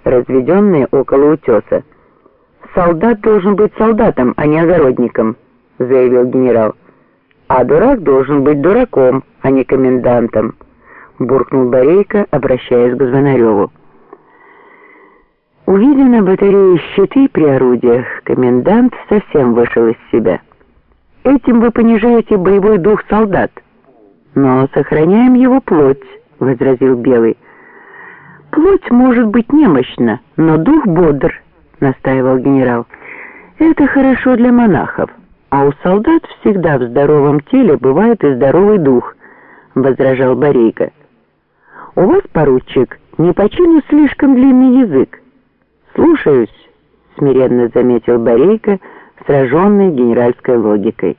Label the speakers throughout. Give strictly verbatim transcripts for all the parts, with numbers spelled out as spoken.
Speaker 1: разведенные около утеса. «Солдат должен быть солдатом, а не огородником», — заявил генерал. «А дурак должен быть дураком, а не комендантом», — буркнул Борейко, обращаясь к Звонареву. Увидя на батарее щиты при орудиях, комендант совсем вышел из себя. «Этим вы понижаете боевой дух солдат». «Но сохраняем его плоть», — возразил Белый. «Плоть может быть немощна, но дух бодр», — настаивал генерал. «Это хорошо для монахов, а у солдат всегда в здоровом теле бывает и здоровый дух», — возражал Борейко. «У вас, поручик, не по чину слишком длинный язык». «Слушаюсь», — смиренно заметил Борейко, сраженный генеральской логикой.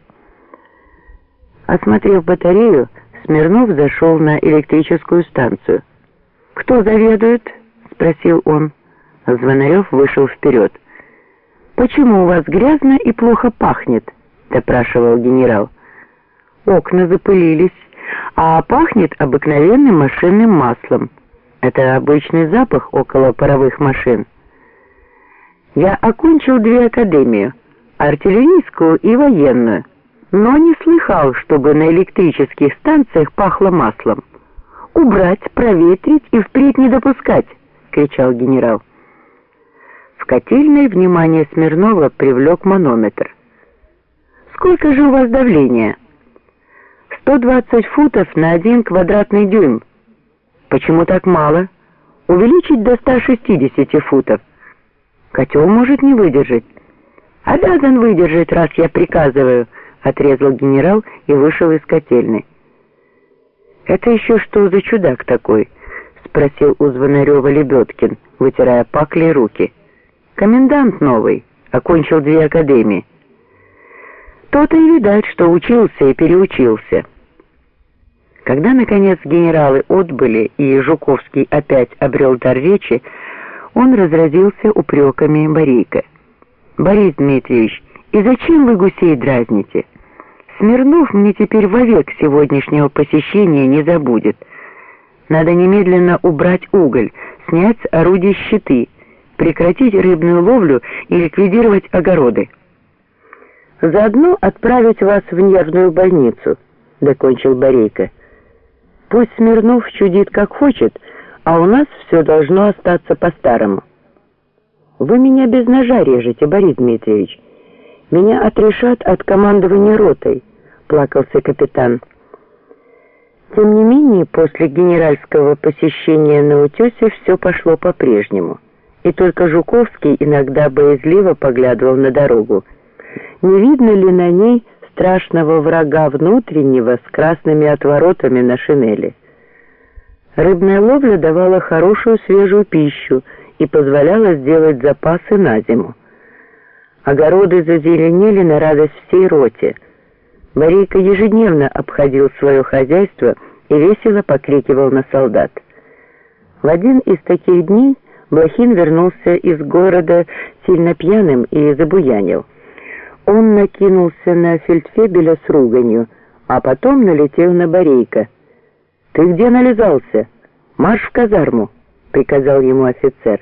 Speaker 1: Осмотрев батарею, Смирнов зашел на электрическую станцию. «Кто заведует?» — спросил он. Звонарев вышел вперед. «Почему у вас грязно и плохо пахнет?» — допрашивал генерал. «Окна запылились, а пахнет обыкновенным машинным маслом. Это обычный запах около паровых машин». «Я окончил две академии, артиллерийскую и военную, но не слыхал, чтобы на электрических станциях пахло маслом. Убрать, проветрить и впредь не допускать!» — кричал генерал. В котельной внимание Смирнова привлек манометр. «Сколько же у вас давления?» «сто двадцать футов на один квадратный дюйм». «Почему так мало? Увеличить до ста шестидесяти футов». «Котел может не выдержать». «Обязан выдержать, раз я приказываю», — отрезал генерал и вышел из котельной. «Это еще что за чудак такой?» — спросил у Звонарева Лебедкин, вытирая паклей руки. «Комендант новый, окончил две академии». «То-то и видать, что учился и переучился». Когда, наконец, генералы отбыли и Жуковский опять обрел дар речи, он разразился упреками Борейко. «Борис Дмитриевич, и зачем вы гусей дразните? Смирнов мне теперь вовек сегодняшнего посещения не забудет. Надо немедленно убрать уголь, снять с орудий щиты, прекратить рыбную ловлю и ликвидировать огороды. Заодно отправить вас в нервную больницу», — докончил Борейко. «Пусть Смирнов чудит как хочет, а у нас все должно остаться по-старому». «Вы меня без ножа режете, Борис Дмитриевич. Меня отрешат от командования ротой», — плакался капитан. Тем не менее, после генеральского посещения на утесе все пошло по-прежнему, и только Жуковский иногда боязливо поглядывал на дорогу. Не видно ли на ней страшного врага внутреннего с красными отворотами на шинели? Рыбная ловля давала хорошую свежую пищу и позволяла сделать запасы на зиму. Огороды зазеленели на радость всей роте. Борейко ежедневно обходил свое хозяйство и весело покрикивал на солдат. В один из таких дней Блохин вернулся из города сильно пьяным и забуянил. Он накинулся на фельдфебеля с руганью, а потом налетел на Борейко. «Ты где нализался? Марш в казарму!» — приказал ему офицер.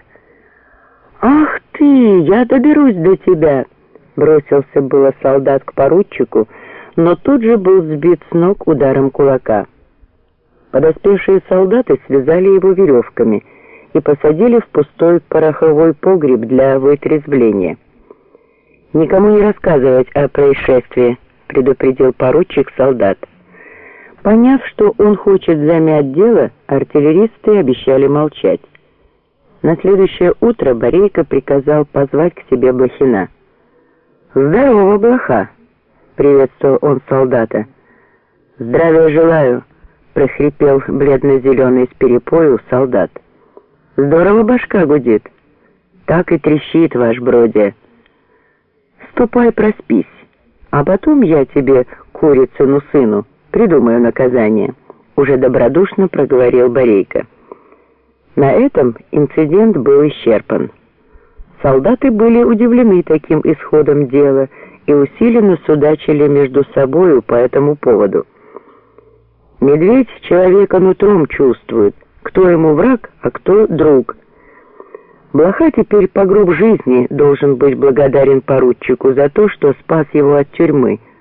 Speaker 1: «Ах ты, я доберусь до тебя!» — бросился было солдат к поручику, но тут же был сбит с ног ударом кулака. Подоспевшие солдаты связали его веревками и посадили в пустой пороховой погреб для вытрезвления. «Никому не рассказывать о происшествии», — предупредил поручик солдат. Поняв, что он хочет замять дело, артиллеристы обещали молчать. На следующее утро Борейко приказал позвать к себе Блохина. «Здорово, Блоха!» — приветствовал он солдата. «Здравия желаю!» — прохрипел бледно-зеленый с перепою солдат. «Здорово башка гудит!» «Так и трещит, ваш бродя!» «Ступай проспись, а потом я тебе, курицыну сыну, придумаю наказание», — уже добродушно проговорил Борейко. На этом инцидент был исчерпан. Солдаты были удивлены таким исходом дела и усиленно судачили между собою по этому поводу. Медведь человека нутром чувствует, кто ему враг, а кто друг. Блоха теперь по гроб жизни должен быть благодарен поручику за то, что спас его от тюрьмы.